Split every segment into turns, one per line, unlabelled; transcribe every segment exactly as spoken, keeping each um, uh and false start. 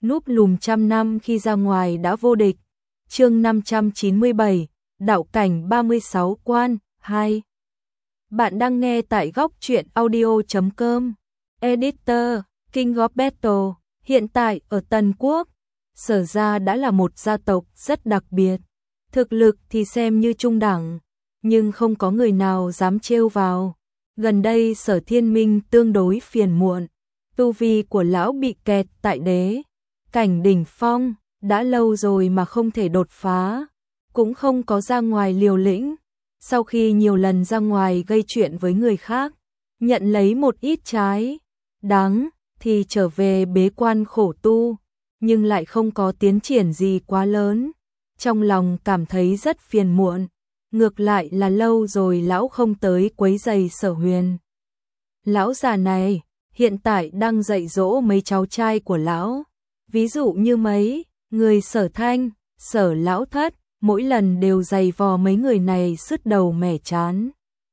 núp lùm trăm năm khi ra ngoài đã vô địch. Chương năm trăm chín mươi bảy, đạo cảnh ba mươi sáu quan, hai. Bạn đang nghe tại góc truyện audio chấm com. Editor, King of Battle, hiện tại ở Tần Quốc, Sở gia đã là một gia tộc rất đặc biệt. Thực lực thì xem như trung đẳng, nhưng không có người nào dám trêu vào. Gần đây Sở Thiên Minh tương đối phiền muộn, tu vi của lão bị kẹt tại đế cảnh đỉnh phong, đã lâu rồi mà không thể đột phá, cũng không có ra ngoài liều lĩnh. Sau khi nhiều lần ra ngoài gây chuyện với người khác, nhận lấy một ít trái đắng, thì trở về bế quan khổ tu, nhưng lại không có tiến triển gì quá lớn. Trong lòng cảm thấy rất phiền muộn, ngược lại là lâu rồi lão không tới quấy rầy Sở Huyền. Lão già này hiện tại đang dạy dỗ mấy cháu trai của lão, ví dụ như mấy người Sở Thanh, Sở Lão Thất, mỗi lần đều giày vò mấy người này sứt đầu mẻ chán.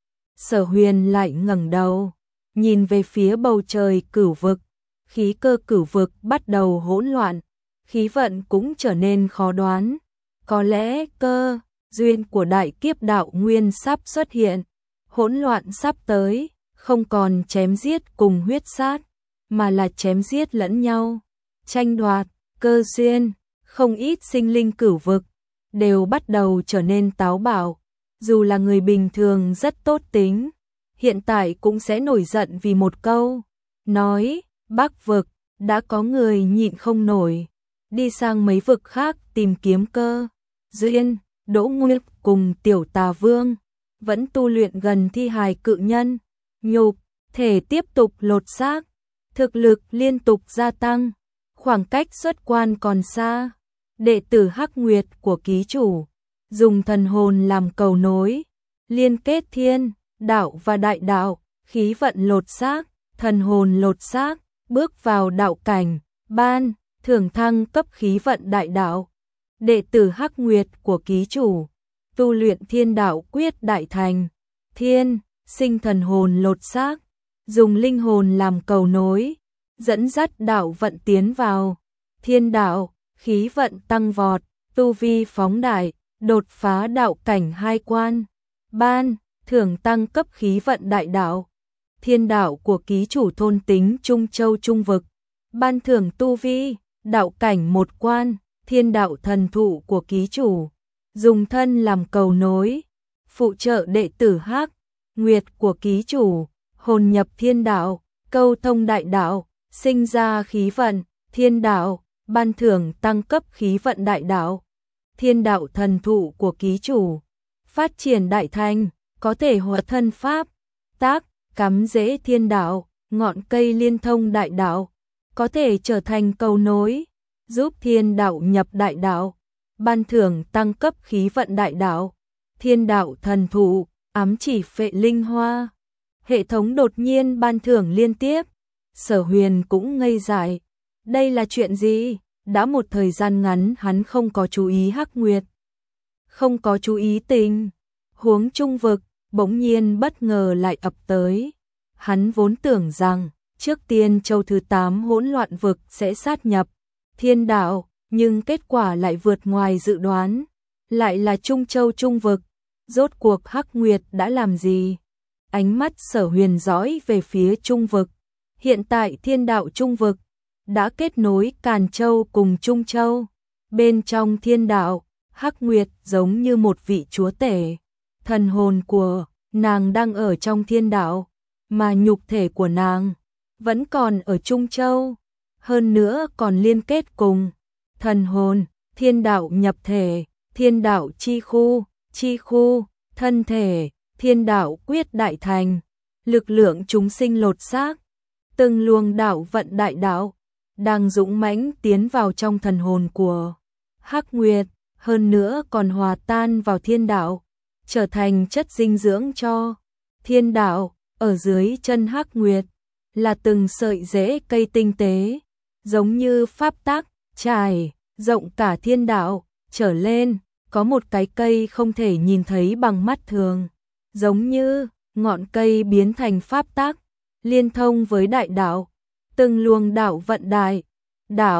Sở Huyền lại ngẩng đầu, nhìn về phía bầu trời cửu vực, khí cơ cửu vực bắt đầu hỗn loạn, khí vận cũng trở nên khó đoán. Có lẽ cơ duyên của đại kiếp đạo nguyên sắp xuất hiện, hỗn loạn sắp tới, không còn chém giết cùng huyết sát, mà là chém giết lẫn nhau, tranh đoạt cơ duyên. Không ít sinh linh cửu vực đều bắt đầu trở nên táo bạo, dù là người bình thường rất tốt tính, hiện tại cũng sẽ nổi giận vì một câu nói. Bắc vực đã có người nhịn không nổi, đi sang mấy vực khác tìm kiếm cơ duyên. Đỗ Nguyệt cùng Tiểu Tà Vương vẫn tu luyện gần thi hài cự nhân, nhục thể tiếp tục lột xác, thực lực liên tục gia tăng, khoảng cách xuất quan còn xa. Đệ tử Hắc Nguyệt của ký chủ dùng thần hồn làm cầu nối, liên kết thiên đạo và đại đạo, khí vận lột xác, thần hồn lột xác, bước vào đạo cảnh, ban thưởng thăng cấp khí vận đại đạo. Đệ tử Hắc Nguyệt của ký chủ tu luyện thiên đạo quyết đại thành, thiên sinh thần hồn lột xác, dùng linh hồn làm cầu nối, dẫn dắt đạo vận tiến vào thiên đạo, khí vận tăng vọt, tu vi phóng đại, đột phá đạo cảnh hai quan, ban thưởng tăng cấp khí vận đại đạo. Thiên đạo của ký chủ thôn tính Trung Châu Trung Vực, ban thưởng tu vi đạo cảnh một quan. Thiên đạo thần thụ của ký chủ dùng thân làm cầu nối, phụ trợ đệ tử Hắc Nguyệt của ký chủ hồn nhập thiên đạo, câu thông đại đạo, sinh ra khí vận thiên đạo, ban thưởng tăng cấp khí vận đại đạo. Thiên đạo thần thụ của ký chủ phát triển đại thành, có thể hóa thân pháp tác, cắm rễ thiên đạo, ngọn cây liên thông đại đạo, có thể trở thành cầu nối, giúp thiên đạo nhập đại đạo, ban thưởng tăng cấp khí vận đại đạo. Thiên đạo thần thụ ám chỉ phệ linh hoa, hệ thống đột nhiên ban thưởng liên tiếp. Sở Huyền cũng ngây dại, đây là chuyện gì? Đã một thời gian ngắn hắn không có chú ý Hắc Nguyệt, không có chú ý tình huống trung vực, bỗng nhiên bất ngờ lại ập tới. Hắn vốn tưởng rằng trước tiên châu thứ tám hỗn loạn vực sẽ sát nhập thiên đạo, nhưng kết quả lại vượt ngoài dự đoán, lại là Trung Châu Trung vực. Rốt cuộc Hắc Nguyệt đã làm gì? Ánh mắt Sở Huyền dõi về phía Trung vực. Hiện tại thiên đạo Trung vực đã kết nối Càn Châu cùng Trung Châu. Bên trong thiên đạo, Hắc Nguyệt giống như một vị chúa tể. Thần hồn của nàng đang ở trong thiên đạo, mà nhục thể của nàng vẫn còn ở Trung Châu. Hơn nữa còn liên kết cùng thần hồn, thiên đạo nhập thể, thiên đạo chi khu, chi khu, thân thể, thiên đạo quyết đại thành, lực lượng chúng sinh lột xác, từng luồng đạo vận đại đạo đang dũng mãnh tiến vào trong thần hồn của Hắc Nguyệt, hơn nữa còn hòa tan vào thiên đạo, trở thành chất dinh dưỡng cho thiên đạo. Ở dưới chân Hắc Nguyệt là từng sợi rễ cây tinh tế, giống như pháp tắc trải rộng cả thiên đạo trở lên, có một cái cây không thể nhìn thấy bằng mắt thường, giống như ngọn cây biến thành pháp tắc, liên thông với đại đạo, từng luồng đạo vận đại đạo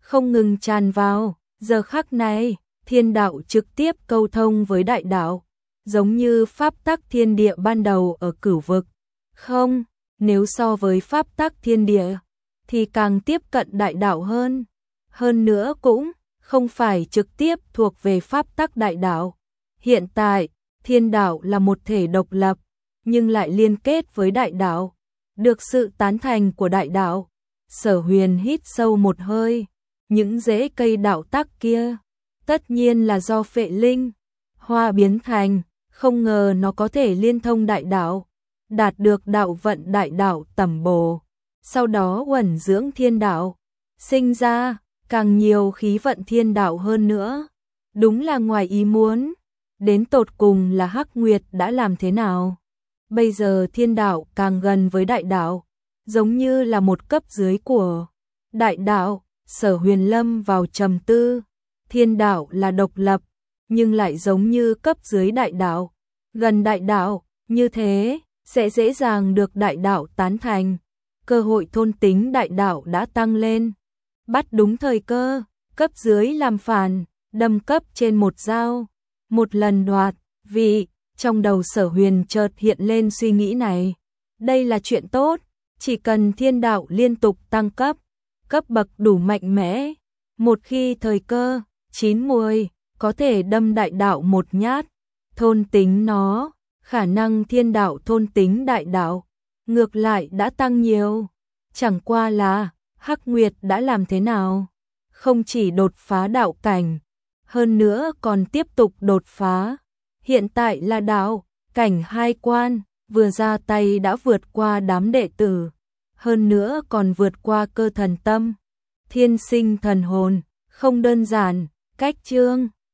không ngừng tràn vào. Giờ khắc này, thiên đạo trực tiếp câu thông với đại đạo, giống như pháp tắc thiên địa ban đầu ở cửu vực. Không, nếu so với pháp tắc thiên địa, thì càng tiếp cận đại đạo hơn. Hơn nữa cũng không phải trực tiếp thuộc về pháp tắc đại đạo. Hiện tại, thiên đạo là một thể độc lập, nhưng lại liên kết với đại đạo, được sự tán thành của đại đạo. Sở Huyền hít sâu một hơi, những rễ cây đạo tắc kia, tất nhiên là do Phệ Linh Hoa biến thành, không ngờ nó có thể liên thông đại đạo, đạt được đạo vận đại đạo tầm bổ, sau đó uẩn dưỡng thiên đạo, sinh ra càng nhiều khí vận thiên đạo hơn nữa. Đúng là ngoài ý muốn, đến tột cùng là Hắc Nguyệt đã làm thế nào? Bây giờ thiên đạo càng gần với đại đạo, giống như là một cấp dưới của đại đạo. Sở Huyền lâm vào trầm tư, thiên đạo là độc lập, nhưng lại giống như cấp dưới đại đạo, gần đại đạo, như thế sẽ dễ dàng được đại đạo tán thành. Cơ hội thôn tính đại đạo đã tăng lên. Bắt đúng thời cơ, cấp dưới làm phản, đâm cấp trên một dao, một lần đoạt vị. Trong đầu Sở Huyền chợt hiện lên suy nghĩ này. Đây là chuyện tốt, chỉ cần thiên đạo liên tục tăng cấp, cấp bậc đủ mạnh mẽ, một khi thời cơ chín muồi, có thể đâm đại đạo một nhát, thôn tính nó. Khả năng thiên đạo thôn tính đại đạo ngược lại đã tăng nhiều. Chẳng qua là Hắc Nguyệt đã làm thế nào? Không chỉ đột phá đạo cảnh, hơn nữa còn tiếp tục đột phá. Hiện tại là đạo cảnh hai quan, vừa ra tay đã vượt qua đám đệ tử, hơn nữa còn vượt qua cơ thần tâm, thiên sinh thần hồn, không đơn giản. Cách chương